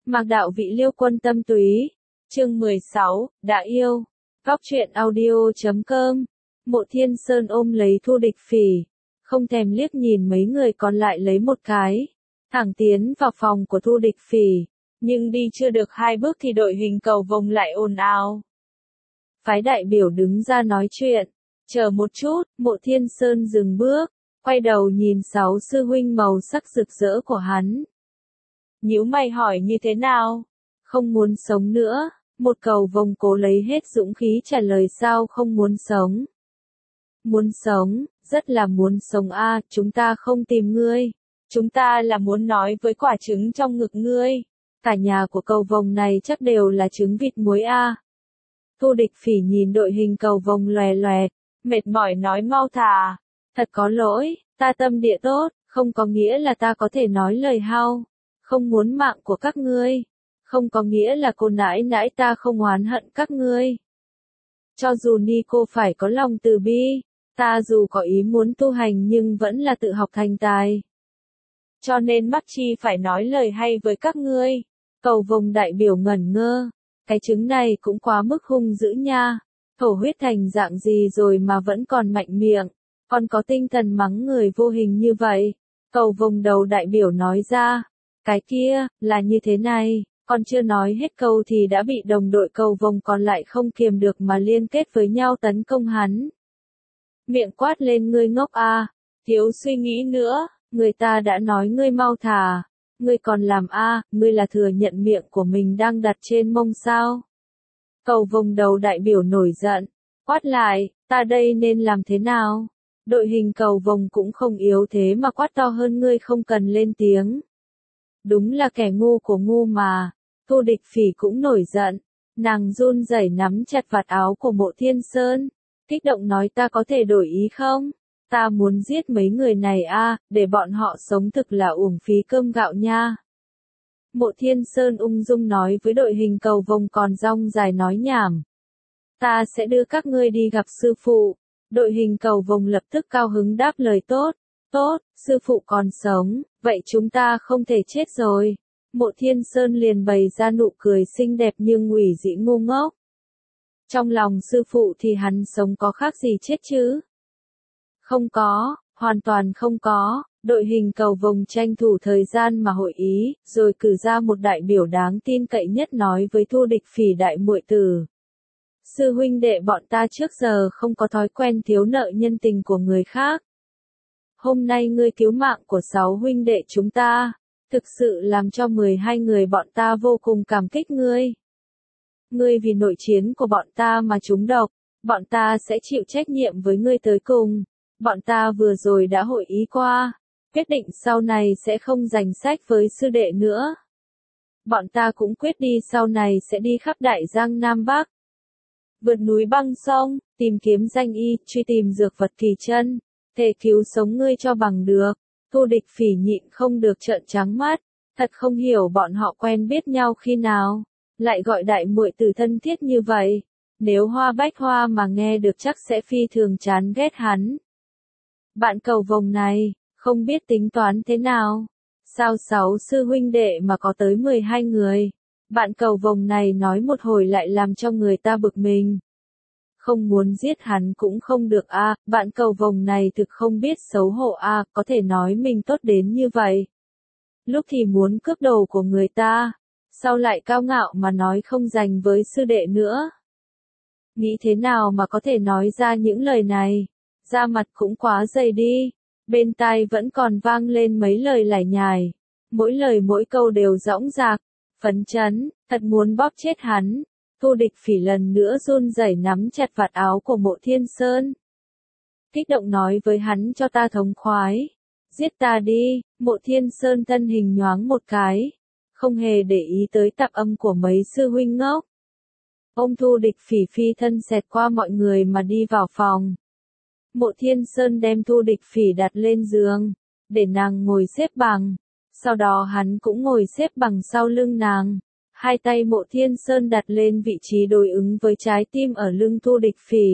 Mạc đạo vị Liêu Quân tâm túy. Chương 16, đã yêu. Góc truyện audio.com. Mộ Thiên Sơn ôm lấy Thu Địch Phỉ, không thèm liếc nhìn mấy người còn lại lấy một cái, thẳng tiến vào phòng của Thu Địch Phỉ, nhưng đi chưa được 2 bước thì đội hình cầu vồng lại ồn ào. Phái đại biểu đứng ra nói chuyện, chờ một chút, Mộ Thiên Sơn dừng bước, quay đầu nhìn 6 sư huynh màu sắc rực rỡ của hắn. Nhíu mày hỏi như thế nào? Không muốn sống nữa, một cầu vồng cố lấy hết dũng khí trả lời sao không muốn sống. Muốn sống, rất là muốn sống a, chúng ta không tìm ngươi. Chúng ta là muốn nói với quả trứng trong ngực ngươi. Cả nhà của cầu vồng này chắc đều là trứng vịt muối a. Thu Địch Phỉ nhìn đội hình cầu vồng lòe loẹt, mệt mỏi nói mau thả. Thật có lỗi, ta tâm địa tốt, không có nghĩa là ta có thể nói lời hao. Không muốn mạng của các ngươi. Không có nghĩa là cô nãi nãi ta không oán hận các ngươi. Cho dù ni cô phải có lòng từ bi, ta dù có ý muốn tu hành nhưng vẫn là tự học thành tài. Cho nên mắc chi phải nói lời hay với các ngươi. Cầu vồng đại biểu ngẩn ngơ. Cái trứng này cũng quá mức hung dữ nha. Thổ huyết thành dạng gì rồi mà vẫn còn mạnh miệng. Còn có tinh thần mắng người vô hình như vậy. Cầu vồng đầu đại biểu nói ra. Cái kia, là như thế này. Còn chưa nói hết câu thì đã bị đồng đội cầu vồng còn lại không kiềm được mà liên kết với nhau tấn công hắn. Miệng quát lên ngươi ngốc a, thiếu suy nghĩ nữa, người ta đã nói ngươi mau thả, ngươi còn làm a, ngươi là thừa nhận miệng của mình đang đặt trên mông sao? Cầu vồng đầu đại biểu nổi giận, quát lại, ta đây nên làm thế nào? Đội hình cầu vồng cũng không yếu thế mà quát to hơn ngươi không cần lên tiếng. Đúng là kẻ ngu của ngu mà. Thu Địch Phỉ cũng nổi giận, nàng run rẩy nắm chặt vạt áo của Mộ Thiên Sơn, kích động nói ta có thể đổi ý không? Ta muốn giết mấy người này a, để bọn họ sống thực là uổng phí cơm gạo nha. Mộ Thiên Sơn ung dung nói với đội hình cầu vồng còn rong dài nói nhảm. Ta sẽ đưa các ngươi đi gặp sư phụ. Đội hình cầu vồng lập tức cao hứng đáp lời tốt. Tốt, sư phụ còn sống, vậy chúng ta không thể chết rồi. Mộ Thiên Sơn liền bày ra nụ cười xinh đẹp nhưng ủy dĩ ngu ngốc. Trong lòng sư phụ thì hắn sống có khác gì chết chứ? Không có, hoàn toàn không có. Đội hình cầu vồng tranh thủ thời gian mà hội ý, rồi cử ra một đại biểu đáng tin cậy nhất nói với Thu Địch Phỉ đại muội tử. Sư huynh đệ bọn ta trước giờ không có thói quen thiếu nợ nhân tình của người khác. Hôm nay ngươi cứu mạng của 6 huynh đệ chúng ta. Thực sự làm cho 12 người bọn ta vô cùng cảm kích ngươi. Ngươi vì nội chiến của bọn ta mà trúng độc, bọn ta sẽ chịu trách nhiệm với ngươi tới cùng. Bọn ta vừa rồi đã hội ý qua, quyết định sau này sẽ không giành sách với sư đệ nữa. Bọn ta cũng quyết đi sau này sẽ đi khắp Đại Giang Nam Bắc. Vượt núi băng sông, tìm kiếm danh y, truy tìm dược vật kỳ chân, thề cứu sống ngươi cho bằng được. Thu Địch Phỉ nhịn không được trợn trắng mắt, thật không hiểu bọn họ quen biết nhau khi nào, lại gọi đại muội tử thân thiết như vậy. Nếu Hoa Bách Hoa mà nghe được chắc sẽ phi thường chán ghét hắn. Bạn cầu vồng này, không biết tính toán thế nào? Sao 6 sư huynh đệ mà có tới 12 người? Bạn cầu vồng này nói một hồi lại làm cho người ta bực mình. Không muốn giết hắn cũng không được a, bạn cầu vồng này thực không biết xấu hổ a, có thể nói mình tốt đến như vậy. Lúc thì muốn cướp đồ của người ta, sau lại cao ngạo mà nói không dành với sư đệ nữa. Nghĩ thế nào mà có thể nói ra những lời này, da mặt cũng quá dày đi, bên tai vẫn còn vang lên mấy lời lải nhải, mỗi lời mỗi câu đều dõng dạc, phấn chấn, thật muốn bóp chết hắn. Thu Địch Phỉ lần nữa run rẩy nắm chặt vạt áo của Mộ Thiên Sơn. Kích động nói với hắn cho ta thống khoái. Giết ta đi, Mộ Thiên Sơn thân hình nhoáng một cái. Không hề để ý tới tạp âm của mấy sư huynh ngốc. Ôm Thu Địch Phỉ phi thân xẹt qua mọi người mà đi vào phòng. Mộ Thiên Sơn đem Thu Địch Phỉ đặt lên giường, để nàng ngồi xếp bằng. Sau đó hắn cũng ngồi xếp bằng sau lưng nàng. Hai tay Mộ Thiên Sơn đặt lên vị trí đối ứng với trái tim ở lưng Thu Địch Phỉ.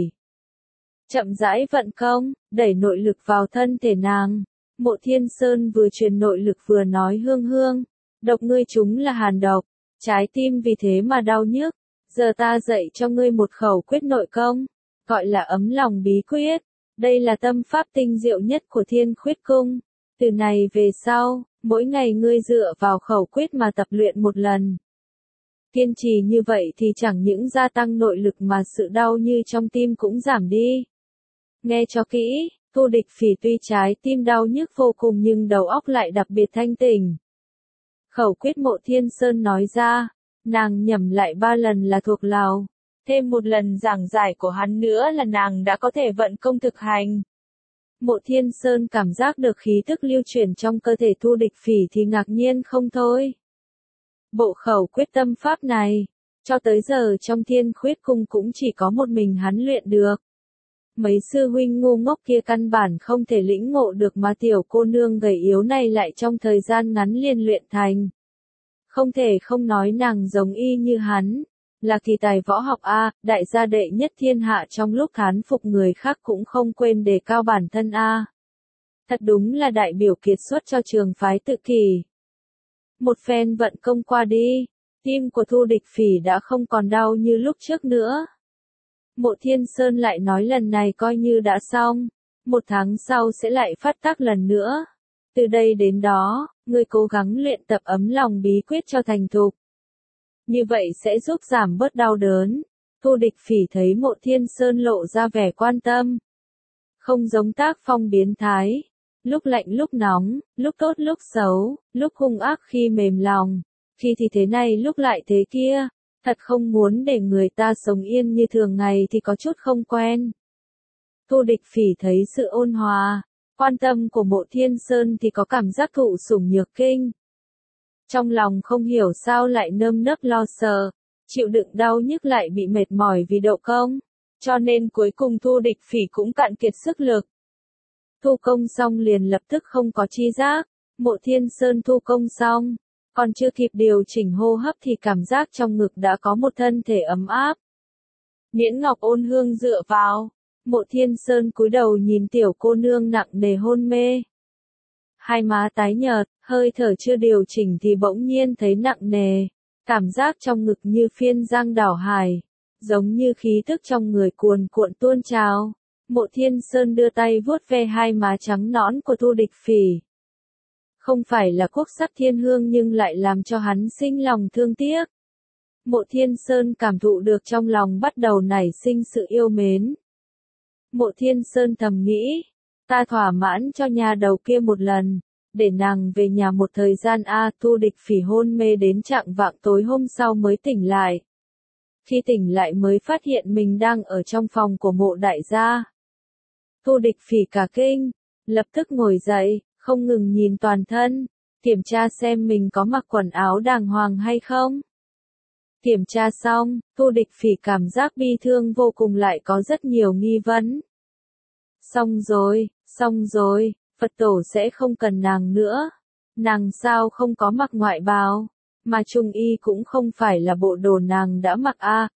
Chậm rãi vận công, đẩy nội lực vào thân thể nàng. Mộ Thiên Sơn vừa truyền nội lực vừa nói hương hương. Độc ngươi chúng là hàn độc. trái tim vì thế mà đau nhức. Giờ ta dạy cho ngươi một khẩu quyết nội công, gọi là ấm lòng bí quyết. Đây là tâm pháp tinh diệu nhất của Thiên Khuyết Cung. Từ này về sau, mỗi ngày ngươi dựa vào khẩu quyết mà tập luyện một lần. Kiên trì như vậy thì chẳng những gia tăng nội lực mà sự đau như trong tim cũng giảm đi. Nghe cho kỹ, Thu Địch Phỉ tuy trái tim đau nhức vô cùng nhưng đầu óc lại đặc biệt thanh tỉnh. Khẩu quyết Mộ Thiên Sơn nói ra, nàng nhẩm lại 3 lần là thuộc lòng, thêm một lần giảng giải của hắn nữa là nàng đã có thể vận công thực hành. Mộ Thiên Sơn cảm giác được khí tức lưu chuyển trong cơ thể Thu Địch Phỉ thì ngạc nhiên không thôi. Bộ khẩu quyết tâm pháp này, cho tới giờ trong Thiên Khuyết Cung cũng chỉ có một mình hắn luyện được. Mấy sư huynh ngu ngốc kia căn bản không thể lĩnh ngộ được mà tiểu cô nương gầy yếu này lại trong thời gian ngắn liền luyện thành. Không thể không nói nàng giống y như hắn, là kỳ tài võ học A, đại gia đệ nhất thiên hạ trong lúc thán phục người khác cũng không quên đề cao bản thân A. Thật đúng là đại biểu kiệt xuất cho trường phái Tự Kỷ. Một phen vận công qua đi, tim của Thu Địch Phỉ đã không còn đau như lúc trước nữa. Mộ Thiên Sơn lại nói lần này coi như đã xong, 1 tháng sau sẽ lại phát tác lần nữa. Từ đây đến đó, ngươi cố gắng luyện tập ấm lòng bí quyết cho thành thục. Như vậy sẽ giúp giảm bớt đau đớn. Thu Địch Phỉ thấy Mộ Thiên Sơn lộ ra vẻ quan tâm. Không giống tác phong biến thái. Lúc lạnh lúc nóng, lúc tốt lúc xấu, lúc hung ác khi mềm lòng, khi thì thế này lúc lại thế kia. Thật không muốn để người ta sống yên như thường ngày thì có chút không quen. Thu Địch Phỉ thấy sự ôn hòa, quan tâm của Mộ Thiên Sơn thì có cảm giác thụ sủng nhược kinh. Trong lòng không hiểu sao lại nơm nớp lo sợ, chịu đựng đau nhức lại bị mệt mỏi vì độ công, cho nên cuối cùng Thu Địch Phỉ cũng cạn kiệt sức lực. Thu công xong liền lập tức không có chi giác, Mộ Thiên Sơn thu công xong, còn chưa kịp điều chỉnh hô hấp thì cảm giác trong ngực đã có một thân thể ấm áp. Miễn Ngọc ôn hương dựa vào, Mộ Thiên Sơn cúi đầu nhìn tiểu cô nương nặng nề hôn mê. Hai má tái nhợt, hơi thở chưa điều chỉnh thì bỗng nhiên thấy nặng nề, cảm giác trong ngực như phiên giang đảo hải, giống như khí tức trong người cuồn cuộn tuôn trào. Mộ Thiên Sơn đưa tay vuốt ve hai má trắng nõn của Thu Địch Phỉ. Không phải là quốc sắc thiên hương nhưng lại làm cho hắn sinh lòng thương tiếc. Mộ Thiên Sơn cảm thụ được trong lòng bắt đầu nảy sinh sự yêu mến. Mộ Thiên Sơn thầm nghĩ, ta thỏa mãn cho nhà đầu kia một lần, để nàng về nhà một thời gian a. Thu Địch Phỉ hôn mê đến chạng vạng tối hôm sau mới tỉnh lại. Khi tỉnh lại mới phát hiện mình đang ở trong phòng của Mộ đại gia. Thu Địch Phỉ cả kinh, lập tức ngồi dậy, không ngừng nhìn toàn thân, kiểm tra xem mình có mặc quần áo đàng hoàng hay không. Kiểm tra xong, Thu Địch Phỉ cảm giác bi thương vô cùng lại có rất nhiều nghi vấn. Xong rồi, Phật tổ sẽ không cần nàng nữa. Nàng sao không có mặc ngoại bào, mà trung y cũng không phải là bộ đồ nàng đã mặc a.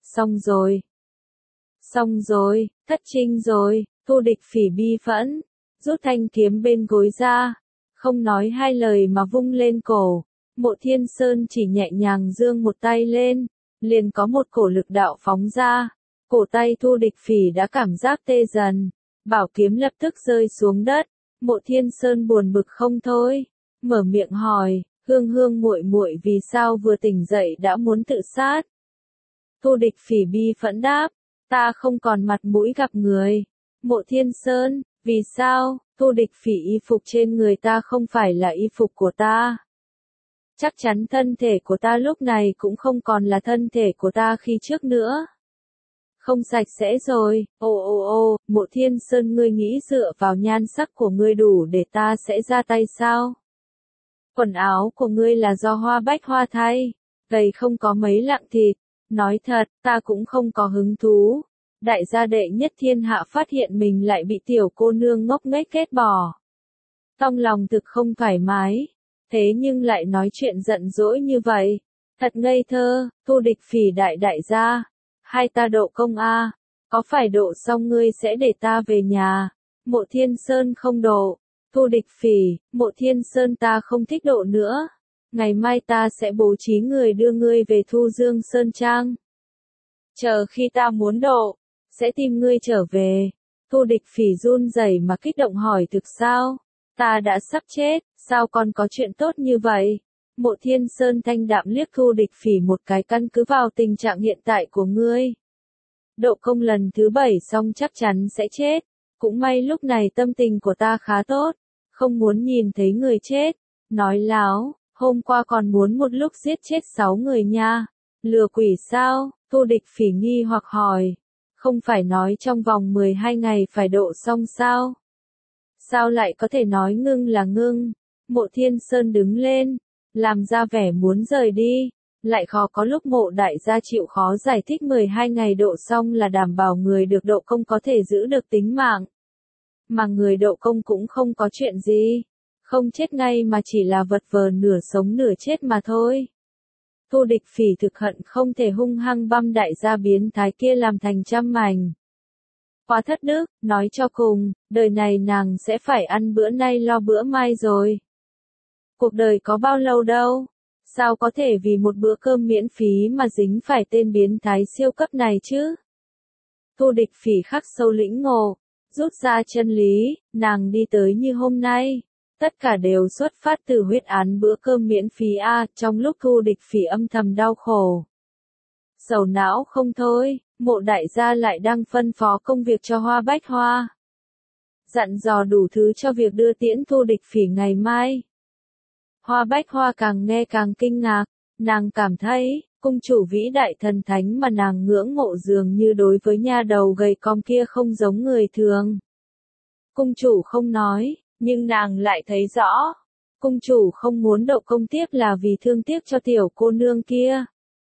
Xong rồi, thất trinh rồi. Thu Địch Phỉ bi phẫn, rút thanh kiếm bên gối ra, không nói hai lời mà vung lên cổ. Mộ Thiên Sơn chỉ nhẹ nhàng giương một tay lên, liền có một cổ lực đạo phóng ra. Cổ tay Thu Địch Phỉ đã cảm giác tê dần, bảo kiếm lập tức rơi xuống đất. Mộ Thiên Sơn buồn bực không thôi, mở miệng hỏi, Hương Hương muội muội vì sao vừa tỉnh dậy đã muốn tự sát? Thu Địch Phỉ bi phẫn đáp, ta không còn mặt mũi gặp người. Mộ Thiên Sơn, vì sao? Thu Địch Phỉ y phục trên người ta không phải là y phục của ta. Chắc chắn thân thể của ta lúc này cũng không còn là thân thể của ta khi trước nữa. Không sạch sẽ rồi. Mộ Thiên Sơn, ngươi nghĩ dựa vào nhan sắc của ngươi đủ để ta sẽ ra tay sao? Quần áo của ngươi là do Hoa Bách Hoa thay, gầy không có mấy lạng thịt. Nói thật, ta cũng không có hứng thú. Đại gia đệ nhất thiên hạ phát hiện mình lại bị tiểu cô nương ngốc nghếch ghét bỏ. Trong lòng thực không thoải mái, thế nhưng lại nói chuyện giận dỗi như vậy. Thật ngây thơ. Thu Địch Phỉ đại gia, hai ta độ công a, có phải độ xong ngươi sẽ để ta về nhà? Mộ Thiên Sơn không độ. Thu Địch Phỉ, Mộ Thiên Sơn ta không thích độ nữa. ngày mai ta sẽ bố trí người đưa ngươi về Thu Dương Sơn Trang. Chờ khi ta muốn độ, sẽ tìm ngươi trở về. Thu Địch Phỉ run rẩy mà kích động hỏi thực sao? Ta đã sắp chết, sao còn có chuyện tốt như vậy? Mộ Thiên Sơn thanh đạm liếc Thu Địch Phỉ một cái, căn cứ vào tình trạng hiện tại của ngươi. Độ công lần thứ 7 xong chắc chắn sẽ chết. Cũng may lúc này tâm tình của ta khá tốt, không muốn nhìn thấy người chết. Nói láo, hôm qua còn muốn một lúc giết chết 6 người nha. Lừa quỷ sao? Thu Địch Phỉ nghi hoặc hỏi. Không phải nói trong vòng 12 ngày phải độ xong sao? Sao lại có thể nói ngưng là ngưng? Mộ Thiên Sơn đứng lên, làm ra vẻ muốn rời đi. Lại khó có lúc Mộ đại gia chịu khó giải thích 12 ngày độ xong là đảm bảo người được độ công có thể giữ được tính mạng. Mà người độ công cũng không có chuyện gì. Không chết ngay mà chỉ là vật vờ nửa sống nửa chết mà thôi. Thu Địch Phỉ thực hận không thể hung hăng băm đại gia biến thái kia làm thành trăm mảnh. Quá thất đức, nói cho cùng, đời này nàng sẽ phải ăn bữa nay lo bữa mai rồi. Cuộc đời có bao lâu đâu, sao có thể vì một bữa cơm miễn phí mà dính phải tên biến thái siêu cấp này chứ? Thu Địch Phỉ khắc sâu lĩnh ngộ, rút ra chân lý, nàng đi tới như hôm nay. Tất cả đều xuất phát từ huyết án bữa cơm miễn phí trong lúc Thu Địch Phỉ âm thầm đau khổ. Sầu não không thôi, Mộ đại gia lại đang phân phó công việc cho Hoa Bách Hoa. Dặn dò đủ thứ cho việc đưa tiễn Thu Địch Phỉ ngày mai. Hoa Bách Hoa càng nghe càng kinh ngạc, nàng cảm thấy, cung chủ vĩ đại thần thánh mà nàng ngưỡng mộ dường như đối với nha đầu gầy còm kia không giống người thường. Cung chủ không nói, nhưng nàng lại thấy rõ. Cung chủ không muốn độ công tiếp là vì thương tiếc cho tiểu cô nương kia.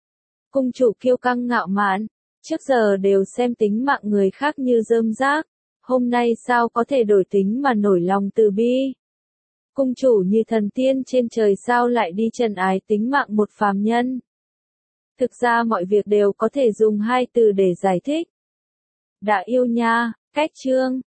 Cung chủ kiêu căng ngạo mạn, trước giờ đều xem tính mạng người khác như rơm rác. Hôm nay sao có thể đổi tính mà nổi lòng từ bi. Cung chủ như thần tiên trên trời sao lại đi trần ái tính mạng một phàm nhân. Thực ra mọi việc đều có thể dùng hai từ để giải thích. Đã yêu nha, cách chương.